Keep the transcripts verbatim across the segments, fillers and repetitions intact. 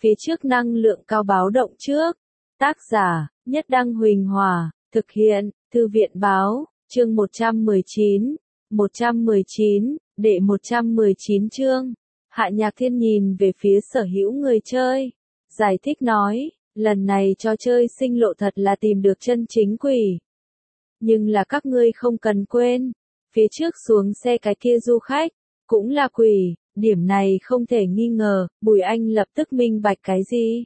phía trước năng lượng cao báo động trước. Tác giả, Nhất Đăng Huỳnh Hòa, thực hiện, Thư viện Báo, chương một trăm mười chín, một trăm mười chín, đệ một trăm mười chín chương. Hạ Nhạc Thiên nhìn về phía sở hữu người chơi, giải thích nói, lần này trò chơi sinh lộ thật là tìm được chân chính quỷ. Nhưng là các ngươi không cần quên, phía trước xuống xe cái kia du khách, cũng là quỷ, điểm này không thể nghi ngờ, Bùi Anh lập tức minh bạch cái gì.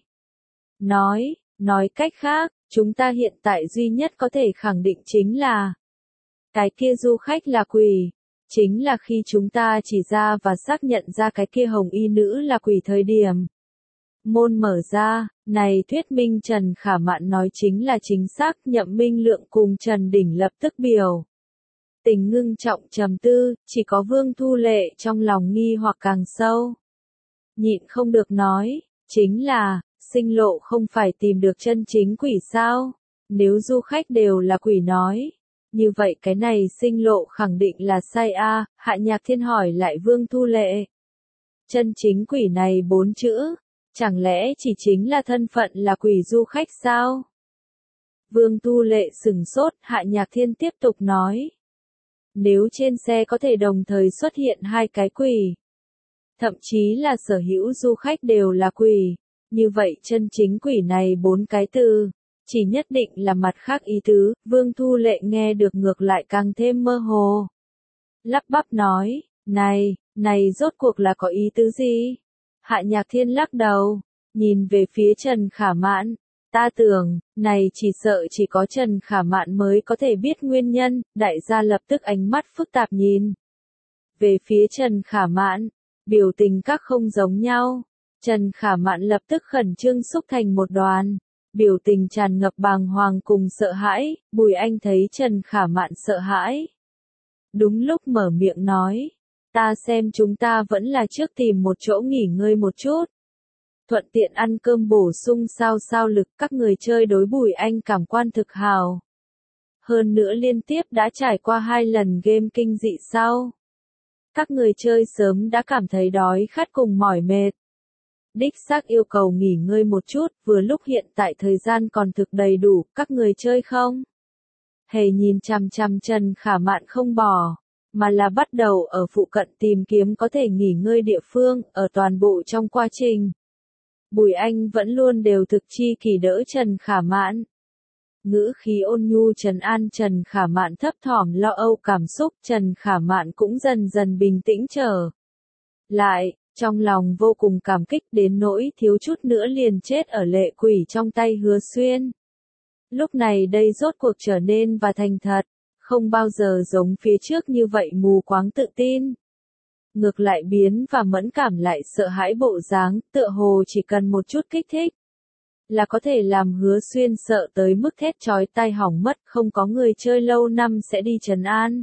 Nói, nói cách khác, chúng ta hiện tại duy nhất có thể khẳng định chính là, cái kia du khách là quỷ, chính là khi chúng ta chỉ ra và xác nhận ra cái kia hồng y nữ là quỷ thời điểm. Môn mở ra, này thuyết minh Trần Khả Mạn nói chính là chính xác. Nhậm Minh Lượng cùng Trần Đỉnh lập tức biểu tình ngưng trọng trầm tư, chỉ có Vương Thu Lệ trong lòng nghi hoặc càng sâu. Nhịn không được nói, chính là, sinh lộ không phải tìm được chân chính quỷ sao? Nếu du khách đều là quỷ nói, như vậy cái này sinh lộ khẳng định là sai a. Hạ Nhạc Thiên hỏi lại Vương Thu Lệ. Chân chính quỷ này bốn chữ, chẳng lẽ chỉ chính là thân phận là quỷ du khách sao? Vương Thu Lệ sừng sốt, Hạ Nhạc Thiên tiếp tục nói. Nếu trên xe có thể đồng thời xuất hiện hai cái quỷ, thậm chí là sở hữu du khách đều là quỷ, như vậy chân chính quỷ này bốn cái từ, chỉ nhất định là mặt khác ý tứ. Vương Thu Lệ nghe được ngược lại càng thêm mơ hồ. Lắp bắp nói, này, này rốt cuộc là có ý tứ gì? Hạ Nhạc Thiên lắc đầu, nhìn về phía Trần Khả Mạn. Ta tưởng, này chỉ sợ chỉ có Trần Khả Mạn mới có thể biết nguyên nhân. Đại gia lập tức ánh mắt phức tạp nhìn về phía Trần Khả Mạn, biểu tình các không giống nhau. Trần Khả Mạn lập tức khẩn trương xúc thành một đoàn, biểu tình tràn ngập bàng hoàng cùng sợ hãi. Bùi Anh thấy Trần Khả Mạn sợ hãi, đúng lúc mở miệng nói, ta xem chúng ta vẫn là trước tìm một chỗ nghỉ ngơi một chút, thuận tiện ăn cơm bổ sung sao sao lực. Các người chơi đối Bùi Anh cảm quan thực hào, hơn nữa liên tiếp đã trải qua hai lần game kinh dị sau, các người chơi sớm đã cảm thấy đói khát cùng mỏi mệt, đích xác yêu cầu nghỉ ngơi một chút. Vừa lúc hiện tại thời gian còn thực đầy đủ, các người chơi không hề nhìn chằm chằm Trần Khả Mạn không bỏ, mà là bắt đầu ở phụ cận tìm kiếm có thể nghỉ ngơi địa phương. Ở toàn bộ trong quá trình, Bùi Anh vẫn luôn đều thực chi kỷ đỡ Trần Khả Mạn, ngữ khí ôn nhu trấn an Trần Khả Mạn thấp thỏm lo âu cảm xúc. Trần Khả Mạn cũng dần dần bình tĩnh trở lại, trong lòng vô cùng cảm kích đến nỗi thiếu chút nữa liền chết ở lệ quỷ trong tay Hứa Xuyên. Lúc này đây rốt cuộc trở nên và thành thật, không bao giờ giống phía trước như vậy mù quáng tự tin. Ngược lại biến và mẫn cảm lại sợ hãi bộ dáng, tựa hồ chỉ cần một chút kích thích là có thể làm Hứa Xuyên sợ tới mức thét chói tai hỏng mất. Không có người chơi lâu năm sẽ đi trấn an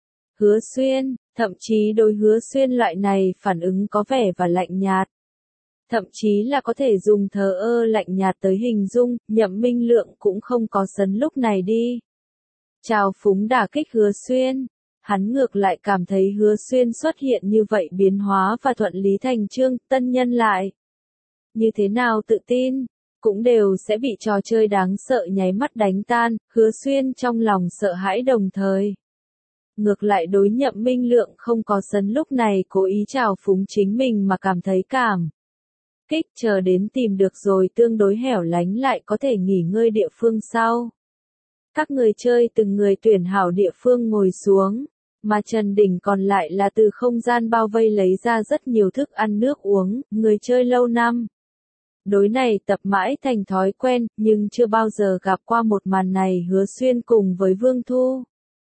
Hứa Xuyên, thậm chí đối Hứa Xuyên loại này phản ứng có vẻ và lạnh nhạt, thậm chí là có thể dùng thờ ơ lạnh nhạt tới hình dung. Nhậm Minh Lượng cũng không có sấn lúc này đi trào phúng đả kích Hứa Xuyên, hắn ngược lại cảm thấy Hứa Xuyên xuất hiện như vậy biến hóa và thuận lý thành chương. Tân nhân lại như thế nào tự tin, cũng đều sẽ bị trò chơi đáng sợ nháy mắt đánh tan. Hứa Xuyên trong lòng sợ hãi đồng thời, ngược lại đối Nhậm Minh Lượng không có sấn lúc này cố ý trào phúng chính mình mà cảm thấy cảm kích. Chờ đến tìm được rồi tương đối hẻo lánh lại có thể nghỉ ngơi địa phương sau, các người chơi từng người tuyển hảo địa phương ngồi xuống, mà Trần Đỉnh còn lại là từ không gian bao vây lấy ra rất nhiều thức ăn nước uống. Người chơi lâu năm đối này tập mãi thành thói quen, nhưng chưa bao giờ gặp qua một màn này. Hứa Xuyên cùng với Vương Thu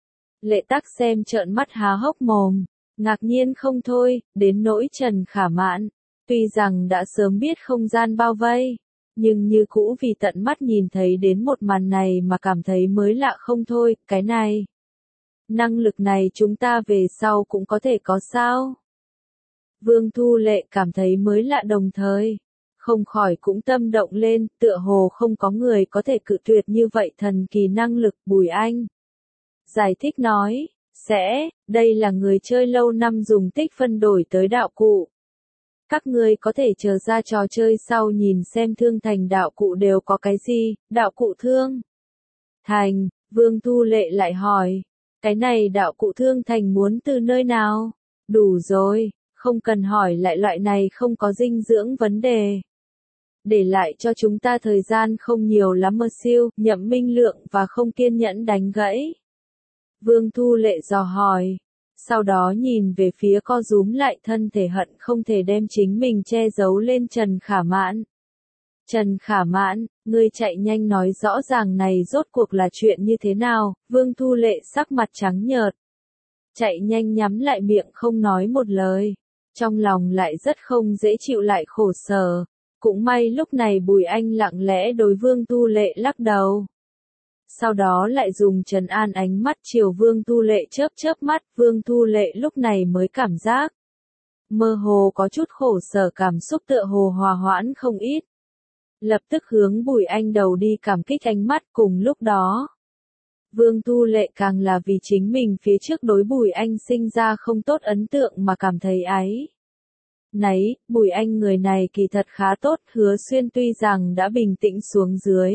Lệ Tắc xem trợn mắt há hốc mồm, ngạc nhiên không thôi. Đến nỗi Trần Khả Mạn, tuy rằng đã sớm biết không gian bao vây, nhưng như cũ vì tận mắt nhìn thấy đến một màn này mà cảm thấy mới lạ không thôi. Cái này, năng lực này chúng ta về sau cũng có thể có sao? Vương Thu Lệ cảm thấy mới lạ đồng thời, không khỏi cũng tâm động lên, tựa hồ không có người có thể cự tuyệt như vậy thần kỳ năng lực. Bùi Anh giải thích nói, sẽ, đây là người chơi lâu năm dùng tích phân đổi tới đạo cụ. Các ngươi có thể chờ ra trò chơi sau nhìn xem Thương Thành đạo cụ đều có cái gì, đạo cụ Thương Thành, Vương Thu Lệ lại hỏi, cái này đạo cụ Thương Thành muốn từ nơi nào? Đủ rồi, không cần hỏi lại loại này không có dinh dưỡng vấn đề. Để lại cho chúng ta thời gian không nhiều lắm mơ siêu, Nhậm Minh Lượng và không kiên nhẫn đánh gãy. Vương Thu Lệ dò hỏi, sau đó nhìn về phía co rúm lại thân thể hận không thể đem chính mình che giấu lên Trần Khả Mạn. Trần Khả Mạn, ngươi chạy nhanh nói rõ ràng này rốt cuộc là chuyện như thế nào, Vương Thu Lệ sắc mặt trắng nhợt. Chạy nhanh nhắm lại miệng không nói một lời, trong lòng lại rất không dễ chịu lại khổ sở. Cũng may lúc này Bùi Anh lặng lẽ đối Vương Thu Lệ lắc đầu. Sau đó lại dùng trấn an ánh mắt chiều Vương Thu Lệ chớp chớp mắt, Vương Thu Lệ lúc này mới cảm giác mơ hồ có chút khổ sở, cảm xúc tựa hồ hòa hoãn không ít. Lập tức hướng Bùi Anh đầu đi cảm kích ánh mắt, cùng lúc đó. Vương Thu Lệ càng là vì chính mình phía trước đối Bùi Anh sinh ra không tốt ấn tượng mà cảm thấy áy náy. Bùi Anh người này kỳ thật khá tốt, Hứa Xuyên tuy rằng đã bình tĩnh xuống dưới,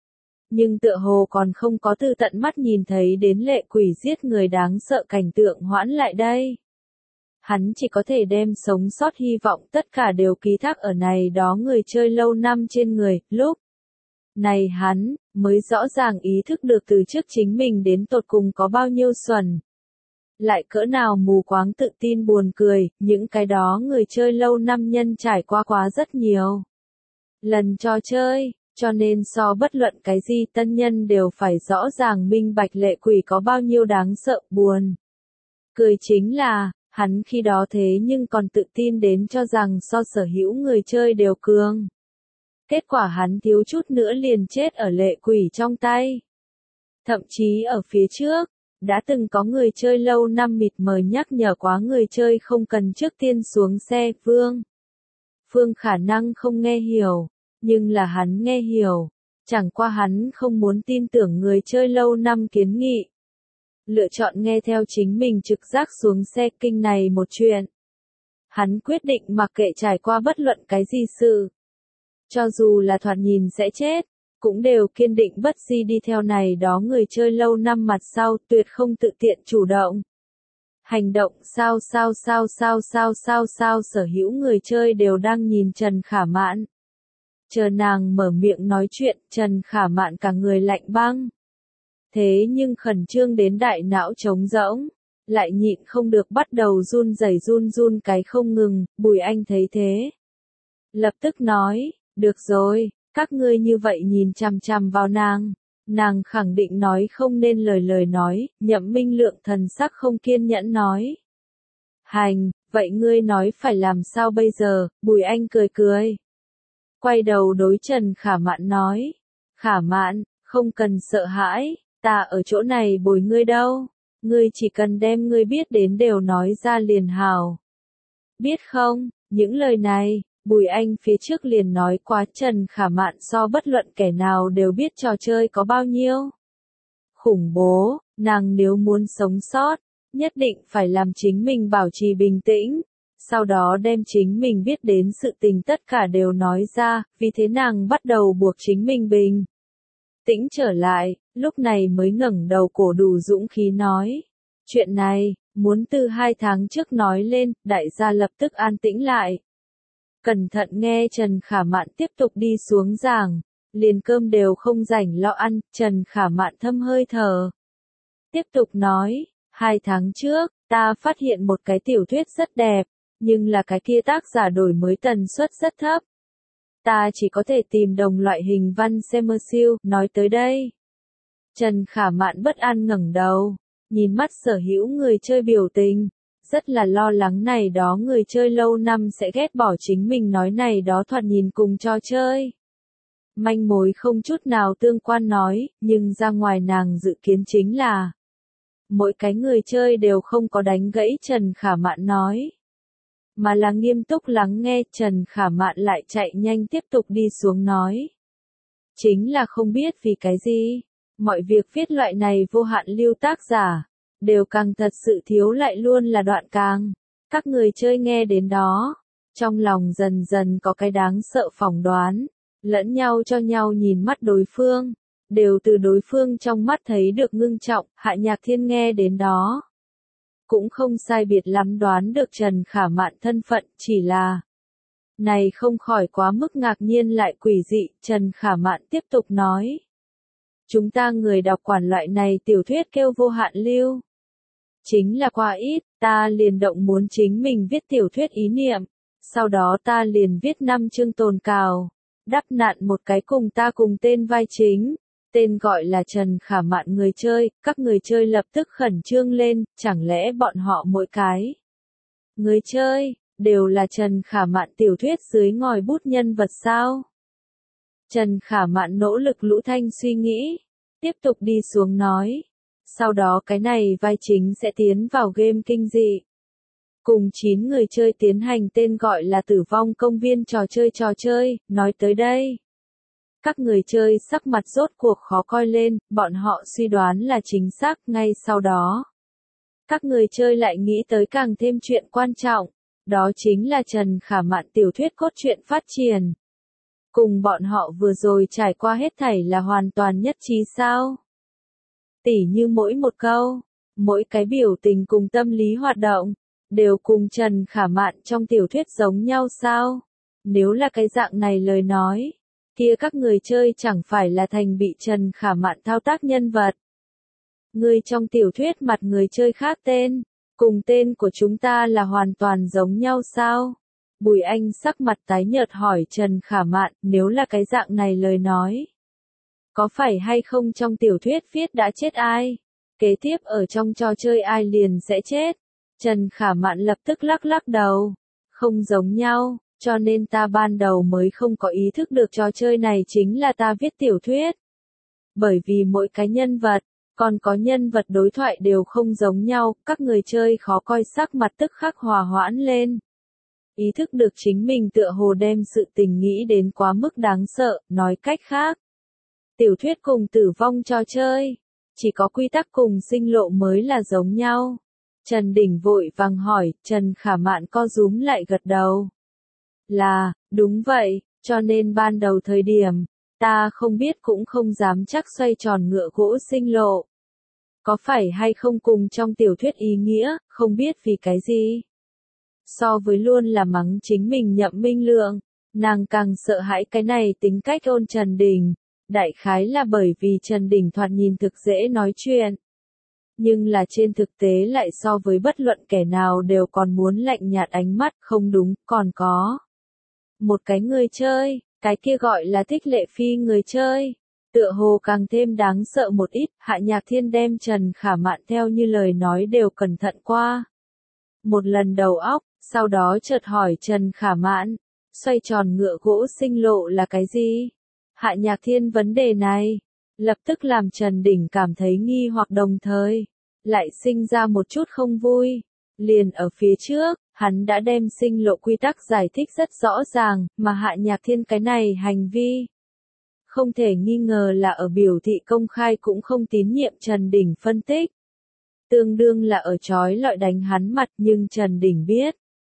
nhưng tựa hồ còn không có từ tận mắt nhìn thấy đến lệ quỷ giết người đáng sợ cảnh tượng hoãn lại đây. Hắn chỉ có thể đem sống sót hy vọng tất cả đều ký thác ở này đó người chơi lâu năm trên người, lúc này hắn mới rõ ràng ý thức được từ trước chính mình đến tột cùng có bao nhiêu xuẩn. Lại cỡ nào mù quáng tự tin buồn cười, những cái đó người chơi lâu năm nhân trải qua quá rất nhiều lần trò chơi, cho nên so bất luận cái gì tân nhân đều phải rõ ràng minh bạch lệ quỷ có bao nhiêu đáng sợ. Buồn cười chính là, hắn khi đó thế nhưng còn tự tin đến cho rằng so sở hữu người chơi đều cường. Kết quả hắn thiếu chút nữa liền chết ở lệ quỷ trong tay. Thậm chí ở phía trước, đã từng có người chơi lâu năm mịt mờ nhắc nhở quá người chơi không cần trước tiên xuống xe. Vương Phương khả năng không nghe hiểu, nhưng là hắn nghe hiểu, chẳng qua hắn không muốn tin tưởng người chơi lâu năm kiến nghị. Lựa chọn nghe theo chính mình trực giác xuống xe. Kinh này một chuyện. Hắn quyết định mặc kệ trải qua bất luận cái gì sự. Cho dù là thoạt nhìn sẽ chết, cũng đều kiên định bất di đi theo này đó người chơi lâu năm mặt sau, tuyệt không tự tiện chủ động. Hành động sao sao sao sao sao sao sao sở hữu người chơi đều đang nhìn Trần Khả Mạn. Chờ nàng mở miệng nói chuyện, Trần Khả Mạn cả người lạnh băng. Thế nhưng khẩn trương đến đại não trống rỗng, lại nhịn không được bắt đầu run rẩy run run cái không ngừng. Bùi Anh thấy thế, lập tức nói, được rồi, các ngươi như vậy nhìn chằm chằm vào nàng, nàng khẳng định nói không nên lời lời nói. Nhậm Minh Lượng thần sắc không kiên nhẫn nói, hành, vậy ngươi nói phải làm sao bây giờ? Bùi Anh cười cười, quay đầu đối Trần Khả Mạn nói, Khả Mạn, không cần sợ hãi, ta ở chỗ này bồi ngươi đâu, ngươi chỉ cần đem ngươi biết đến đều nói ra liền hào. Biết không, những lời này, Bùi Anh phía trước liền nói quá. Trần Khả Mạn so bất luận kẻ nào đều biết trò chơi có bao nhiêu khủng bố, nàng nếu muốn sống sót, nhất định phải làm chính mình bảo trì bình tĩnh, sau đó đem chính mình biết đến sự tình tất cả đều nói ra, vì thế nàng bắt đầu buộc chính mình bình tĩnh trở lại, lúc này mới ngẩng đầu cổ đủ dũng khí nói, chuyện này, muốn từ hai tháng trước nói lên. Đại gia lập tức an tĩnh lại. Cẩn thận nghe Trần Khả Mạn tiếp tục đi xuống giảng, liền cơm đều không rảnh lo ăn. Trần Khả Mạn thâm hơi thở, tiếp tục nói, hai tháng trước, ta phát hiện một cái tiểu thuyết rất đẹp, nhưng là cái kia tác giả đổi mới tần suất rất thấp. Ta chỉ có thể tìm đồng loại hình văn xem mơ siêu. Nói tới đây, Trần Khả Mạn bất an ngẩng đầu, nhìn mắt sở hữu người chơi biểu tình, rất là lo lắng này đó người chơi lâu năm sẽ ghét bỏ chính mình nói này đó thoạt nhìn cùng trò chơi manh mối không chút nào tương quan nói, nhưng ra ngoài nàng dự kiến chính là mỗi cái người chơi đều không có đánh gãy Trần Khả Mạn nói, mà là nghiêm túc lắng nghe. Trần Khả Mạn lại chạy nhanh tiếp tục đi xuống nói, chính là không biết vì cái gì, mọi việc viết loại này vô hạn lưu tác giả, đều càng thật sự thiếu lại luôn là đoạn càng. Các người chơi nghe đến đó, Trong lòng dần dần có cái đáng sợ phỏng đoán, lẫn nhau cho nhau nhìn mắt đối phương, đều từ đối phương trong mắt thấy được ngưng trọng. Hạ Nhạc Thiên nghe đến đó, cũng không sai biệt lắm đoán được Trần Khả Mạn thân phận, chỉ là này không khỏi quá mức ngạc nhiên lại quỷ dị. Trần Khả Mạn tiếp tục nói, chúng ta người đọc quản loại này tiểu thuyết kêu vô hạn lưu. Chính là quá ít, ta liền động muốn chính mình viết tiểu thuyết ý niệm, sau đó ta liền viết năm chương tồn cào, đắp nạn một cái cùng ta cùng tên vai chính, tên gọi là Trần Khả Mạn người chơi. Các người chơi lập tức khẩn trương lên, chẳng lẽ bọn họ mỗi cái người chơi đều là Trần Khả Mạn tiểu thuyết dưới ngòi bút nhân vật sao? Trần Khả Mạn nỗ lực lũ thanh suy nghĩ, tiếp tục đi xuống nói, sau đó cái này vai chính sẽ tiến vào game kinh dị, cùng chín người chơi tiến hành tên gọi là Tử vong công viên trò chơi trò chơi. Nói tới đây, các người chơi sắc mặt rốt cuộc khó coi lên, bọn họ suy đoán là chính xác. Ngay sau đó, các người chơi lại nghĩ tới càng thêm chuyện quan trọng, đó chính là Trần Khả Mạn tiểu thuyết cốt truyện phát triển. Cùng bọn họ vừa rồi trải qua hết thảy là hoàn toàn nhất trí sao? Tỉ như mỗi một câu, mỗi cái biểu tình cùng tâm lý hoạt động, đều cùng Trần Khả Mạn trong tiểu thuyết giống nhau sao? Nếu là cái dạng này lời nói, kia các người chơi chẳng phải là thành bị Trần Khả Mạn thao tác nhân vật. Người trong tiểu thuyết mặt người chơi khác tên, cùng tên của chúng ta là hoàn toàn giống nhau sao? Bùi Anh sắc mặt tái nhợt hỏi Trần Khả Mạn, nếu là cái dạng này lời nói, có phải hay không trong tiểu thuyết viết đã chết ai? Kế tiếp ở trong trò chơi ai liền sẽ chết? Trần Khả Mạn lập tức lắc lắc đầu, không giống nhau, cho nên ta ban đầu mới không có ý thức được trò chơi này chính là ta viết tiểu thuyết. Bởi vì mỗi cái nhân vật, còn có nhân vật đối thoại đều không giống nhau, các người chơi khó coi sắc mặt tức khắc hòa hoãn lên. Ý thức được chính mình tựa hồ đem sự tình nghĩ đến quá mức đáng sợ. Nói cách khác, tiểu thuyết cùng tử vong trò chơi, chỉ có quy tắc cùng sinh lộ mới là giống nhau. Trần Đình vội vàng hỏi, Trần Khả Mạn co rúm lại gật đầu. Là, đúng vậy, cho nên ban đầu thời điểm, ta không biết cũng không dám chắc xoay tròn ngựa gỗ sinh lộ. Có phải hay không cùng trong tiểu thuyết ý nghĩa, không biết vì cái gì. So với luôn là mắng chính mình Nhậm Minh Lượng, nàng càng sợ hãi cái này tính cách ôn Trần Đình. Đại khái là bởi vì Trần Đình thoạt nhìn thực dễ nói chuyện. Nhưng là trên thực tế lại so với bất luận kẻ nào đều còn muốn lạnh nhạt ánh mắt. Không đúng, còn có một cái người chơi, cái kia gọi là Thích Lệ Phi người chơi, tựa hồ càng thêm đáng sợ một ít. Hạ Nhạc Thiên đem Trần Khả Mạn theo như lời nói đều cẩn thận qua một lần đầu óc, sau đó chợt hỏi Trần Khả Mạn, xoay tròn ngựa gỗ sinh lộ là cái gì? Hạ Nhạc Thiên vấn đề này, lập tức làm Trần Đình cảm thấy nghi hoặc đồng thời, lại sinh ra một chút không vui. Liền ở phía trước, hắn đã đem sinh lộ quy tắc giải thích rất rõ ràng, mà Hạ Nhạc Thiên cái này hành vi, không thể nghi ngờ là ở biểu thị công khai cũng không tín nhiệm Trần Đình phân tích. Tương đương là ở trói lọi đánh hắn mặt, nhưng Trần Đình biết.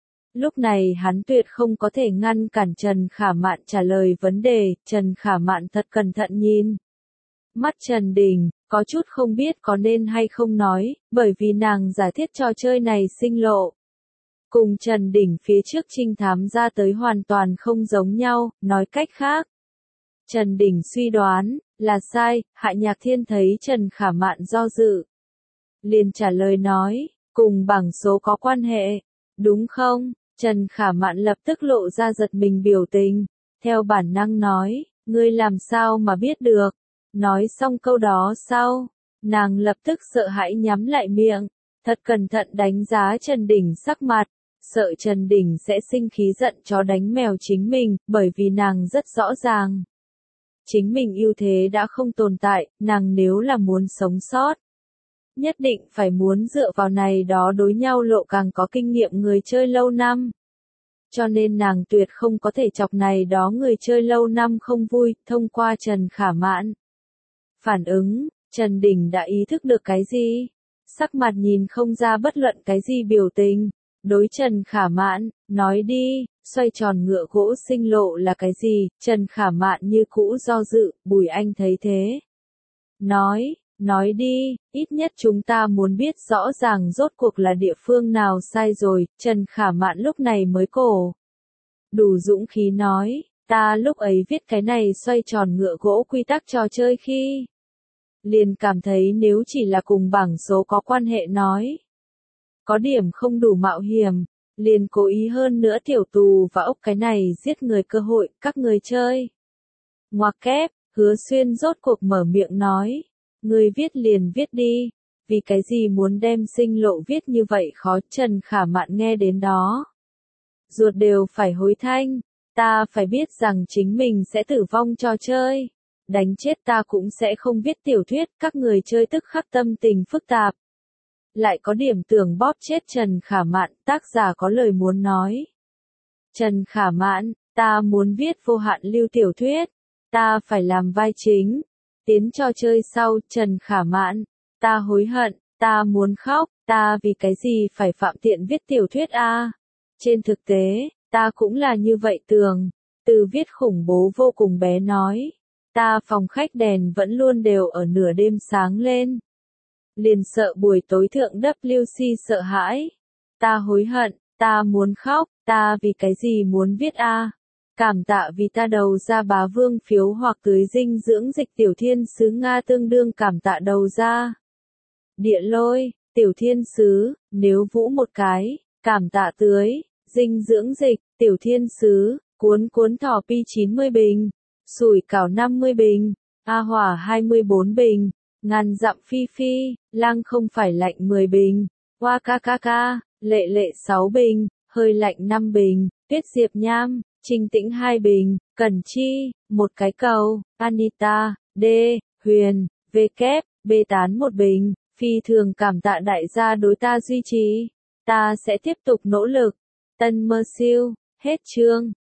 Lúc này hắn tuyệt không có thể ngăn cản Trần Khả Mạn trả lời vấn đề. Trần Khả Mạn thật cẩn thận nhìn mắt Trần Đình, có chút không biết có nên hay không nói, bởi vì nàng giải thích trò chơi này sinh lộ. Cùng Trần Đình phía trước trinh thám ra tới hoàn toàn không giống nhau. Nói cách khác, Trần Đình suy đoán là sai. Hạ Nhạc Thiên thấy Trần Khả Mạn do dự, liền trả lời nói, cùng bảng số có quan hệ, đúng không? Trần Khả Mạn lập tức lộ ra giật mình biểu tình, theo bản năng nói, ngươi làm sao mà biết được? Nói xong câu đó sau, nàng lập tức sợ hãi nhắm lại miệng, thật cẩn thận đánh giá Trần Đình sắc mặt, sợ Trần Đình sẽ sinh khí giận chó đánh mèo chính mình, bởi vì nàng rất rõ ràng. Chính mình ưu thế đã không tồn tại, nàng nếu là muốn sống sót, nhất định phải muốn dựa vào này đó đối nhau lộ càng có kinh nghiệm người chơi lâu năm. Cho nên nàng tuyệt không có thể chọc này đó người chơi lâu năm không vui. Thông qua Trần Khả Mạn phản ứng, Trần Đình đã ý thức được cái gì? Sắc mặt nhìn không ra bất luận cái gì biểu tình, Đối Trần Khả Mạn, nói đi, xoay tròn ngựa gỗ sinh lộ là cái gì? Trần Khả Mạn như cũ do dự, Bùi Anh thấy thế. Nói, nói đi, ít nhất chúng ta muốn biết rõ ràng rốt cuộc là địa phương nào sai rồi. Trần Khả Mạn lúc này mới cổ đủ dũng khí nói, ta lúc ấy viết cái này xoay tròn ngựa gỗ quy tắc trò chơi khi liền cảm thấy nếu chỉ là cùng bảng số có quan hệ nói, có điểm không đủ mạo hiểm, liền cố ý hơn nữa tiểu tù và ốc cái này giết người cơ hội, các người chơi. Ngoặc kép, Hứa Xuyên rốt cuộc mở miệng nói, người viết liền viết đi, vì cái gì muốn đem sinh lộ viết như vậy khó. Trần Khả Mạn nghe đến đó, ruột đều phải hối thanh, ta phải biết rằng chính mình sẽ tử vong trò chơi, đánh chết ta cũng sẽ không viết tiểu thuyết. Các người chơi tức khắc tâm tình phức tạp, lại có điểm tưởng bóp chết Trần Khả Mạn. Tác giả có lời muốn nói, Trần Khả Mạn, ta muốn viết vô hạn lưu tiểu thuyết, ta phải làm vai chính, tiến trò chơi sau. Trần Khả Mạn, ta hối hận, ta muốn khóc, ta vì cái gì phải phạm tiện viết tiểu thuyết a? Trên thực tế, ta cũng là như vậy tưởng, từ viết khủng bố vô cùng bé nói, ta phòng khách đèn vẫn luôn đều ở nửa đêm sáng lên. Liền sợ buổi tối thượng W C sợ hãi. Ta hối hận, ta muốn khóc, ta vì cái gì muốn viết a? Cảm tạ vì ta đầu ra bá vương phiếu hoặc tưới dinh dưỡng dịch tiểu thiên sứ Nga tương đương cảm tạ đầu ra. Địa lôi, tiểu thiên sứ, nếu vũ một cái, cảm tạ tưới, dinh dưỡng dịch, tiểu thiên sứ, cuốn cuốn thỏ pi chín mươi bình, sủi cảo năm mươi bình, A hỏa hai mươi bốn bình, ngàn dặm phi phi, lang không phải lạnh mười bình, hoa ca ca ca, lệ lệ sáu bình, hơi lạnh năm bình, tuyết diệp nham, trinh tĩnh hai bình, cẩn chi, một cái cầu, Anita, D, Huyền, V kép, B tán một bình, phi thường cảm tạ đại gia đối ta duy trì, ta sẽ tiếp tục nỗ lực. Tân mơ siêu, hết chương.